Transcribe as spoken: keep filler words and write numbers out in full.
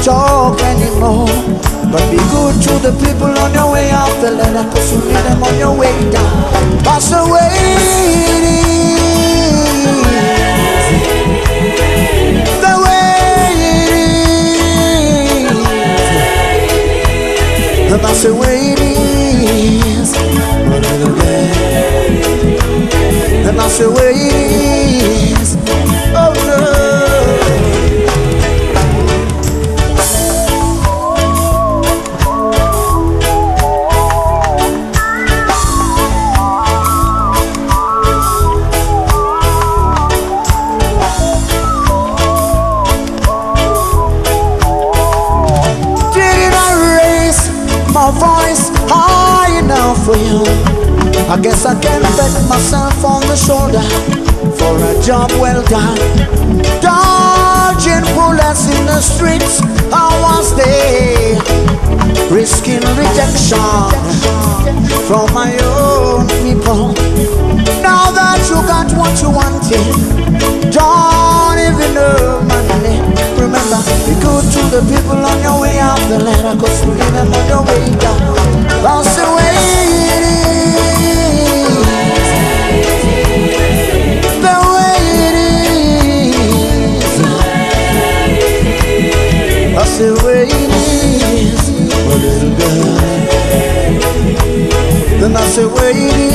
talk anymore. But be good to the people on your way up the ladder, cause you need them on your way down. That's the way it is. The way it is. That's the way it is. And that's the way it is. Oh no. Voice high enough for you. I guess I can bet myself on the shoulder for a job well done. Dodging bullets in the streets, I was there, risking rejection from my own people. Now that you got what you wanted, don't even know money. Remember, be good to the people on your way out the ladder, cause you leave them on your way down. That's the way it is. The way it is. That's the way it is. Oh, little girl. Then that's the way it is.